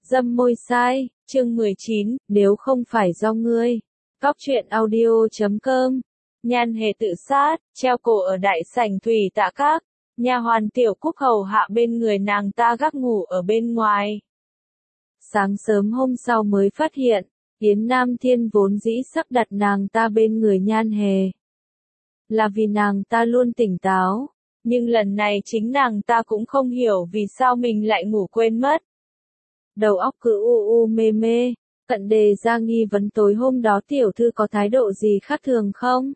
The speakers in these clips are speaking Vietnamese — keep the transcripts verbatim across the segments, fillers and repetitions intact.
Dâm môi sai, chương mười chín, nếu không phải do ngươi. Cóc truyện audio chấm com. Nhan hề tự sát, treo cổ ở đại sảnh Thủy Tạ Các. Nha hoàn Tiểu Cúc hầu hạ bên người nàng ta gác ngủ ở bên ngoài. Sáng sớm hôm sau mới phát hiện, Yến Nam Thiên vốn dĩ sắp đặt nàng ta bên người Nhan hề. Là vì nàng ta luôn tỉnh táo, nhưng lần này chính nàng ta cũng không hiểu vì sao mình lại ngủ quên mất. Đầu óc cứ u u mê mê, cận đề ra nghi vấn tối hôm đó tiểu thư có thái độ gì khác thường không?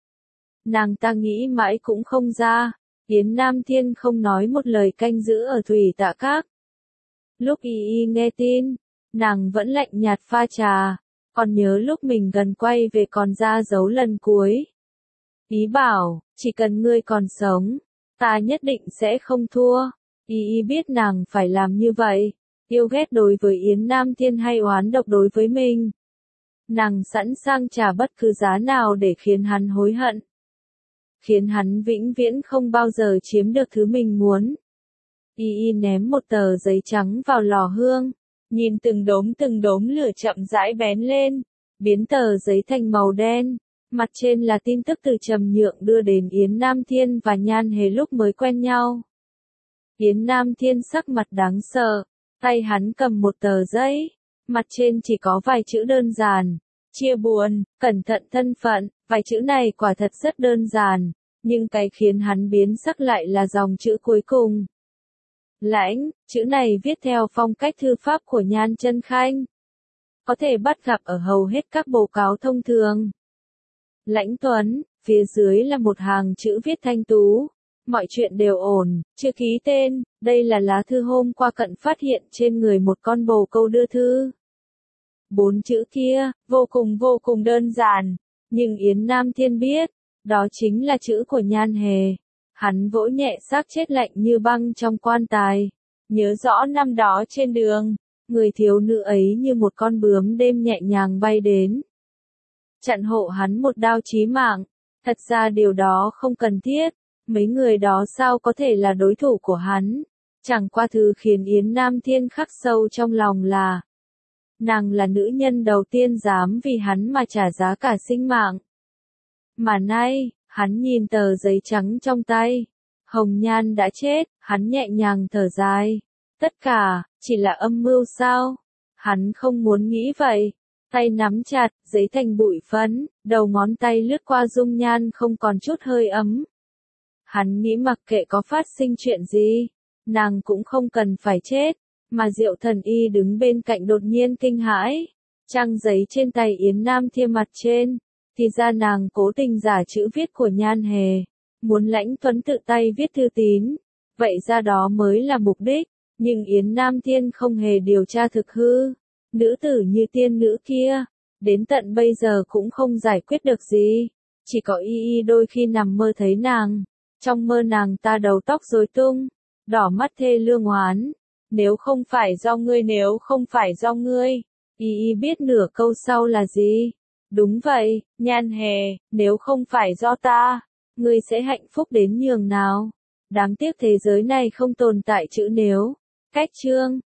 Nàng ta nghĩ mãi cũng không ra, Yến Nam Thiên không nói một lời canh giữ ở Thủy Tạ Các. Lúc y y nghe tin, nàng vẫn lạnh nhạt pha trà, còn nhớ lúc mình gần quay về còn ra dấu lần cuối. Ý bảo, chỉ cần ngươi còn sống, ta nhất định sẽ không thua. Y y biết nàng phải làm như vậy, yêu ghét đối với Yến Nam Thiên hay oán độc đối với mình. Nàng sẵn sàng trả bất cứ giá nào để khiến hắn hối hận. Khiến hắn vĩnh viễn không bao giờ chiếm được thứ mình muốn. Y y ném một tờ giấy trắng vào lò hương, nhìn từng đốm từng đốm lửa chậm rãi bén lên, biến tờ giấy thành màu đen. Mặt trên là tin tức từ Trầm Nhượng đưa đến Yến Nam Thiên và Nhan hề lúc mới quen nhau. Yến Nam Thiên sắc mặt đáng sợ, tay hắn cầm một tờ giấy, mặt trên chỉ có vài chữ đơn giản, chia buồn, cẩn thận thân phận, vài chữ này quả thật rất đơn giản, nhưng cái khiến hắn biến sắc lại là dòng chữ cuối cùng. Lãnh, chữ này viết theo phong cách thư pháp của Nhan Chân Khanh, có thể bắt gặp ở hầu hết các bố cáo thông thường. Lãnh Tuấn, phía dưới là một hàng chữ viết thanh tú. Mọi chuyện đều ổn, chưa ký tên, đây là lá thư hôm qua cận phát hiện trên người một con bồ câu đưa thư. Bốn chữ kia, vô cùng vô cùng đơn giản, nhưng Yến Nam Thiên biết, đó chính là chữ của Nhan hề. Hắn vỗ nhẹ xác chết lạnh như băng trong quan tài, nhớ rõ năm đó trên đường, người thiếu nữ ấy như một con bướm đêm nhẹ nhàng bay đến. Chặn hộ hắn một đao chí mạng, thật ra điều đó không cần thiết. Mấy người đó sao có thể là đối thủ của hắn? Chẳng qua thứ khiến Yến Nam Thiên khắc sâu trong lòng là nàng là nữ nhân đầu tiên dám vì hắn mà trả giá cả sinh mạng. Mà nay, hắn nhìn tờ giấy trắng trong tay. Hồng Nhan đã chết, hắn nhẹ nhàng thở dài. Tất cả, chỉ là âm mưu sao? Hắn không muốn nghĩ vậy. Tay nắm chặt, giấy thành bụi phấn, đầu ngón tay lướt qua dung nhan không còn chút hơi ấm. Hắn nghĩ mặc kệ có phát sinh chuyện gì, nàng cũng không cần phải chết, mà Diệu Thần Y đứng bên cạnh đột nhiên kinh hãi. Trang giấy trên tay Yến Nam Thiên mặt trên, thì ra nàng cố tình giả chữ viết của Nhan hề, muốn Lãnh Tuấn tự tay viết thư tín, vậy ra đó mới là mục đích, nhưng Yến Nam Thiên không hề điều tra thực hư. Nữ tử như tiên nữ kia, đến tận bây giờ cũng không giải quyết được gì, chỉ có y y đôi khi nằm mơ thấy nàng. Trong mơ nàng ta đầu tóc rối tung, đỏ mắt thê lương oán. Nếu không phải do ngươi, nếu không phải do ngươi. Y y biết nửa câu sau là gì. Đúng vậy, Nhan hề, nếu không phải do ta, ngươi sẽ hạnh phúc đến nhường nào. Đáng tiếc thế giới này không tồn tại chữ nếu. Cách chương.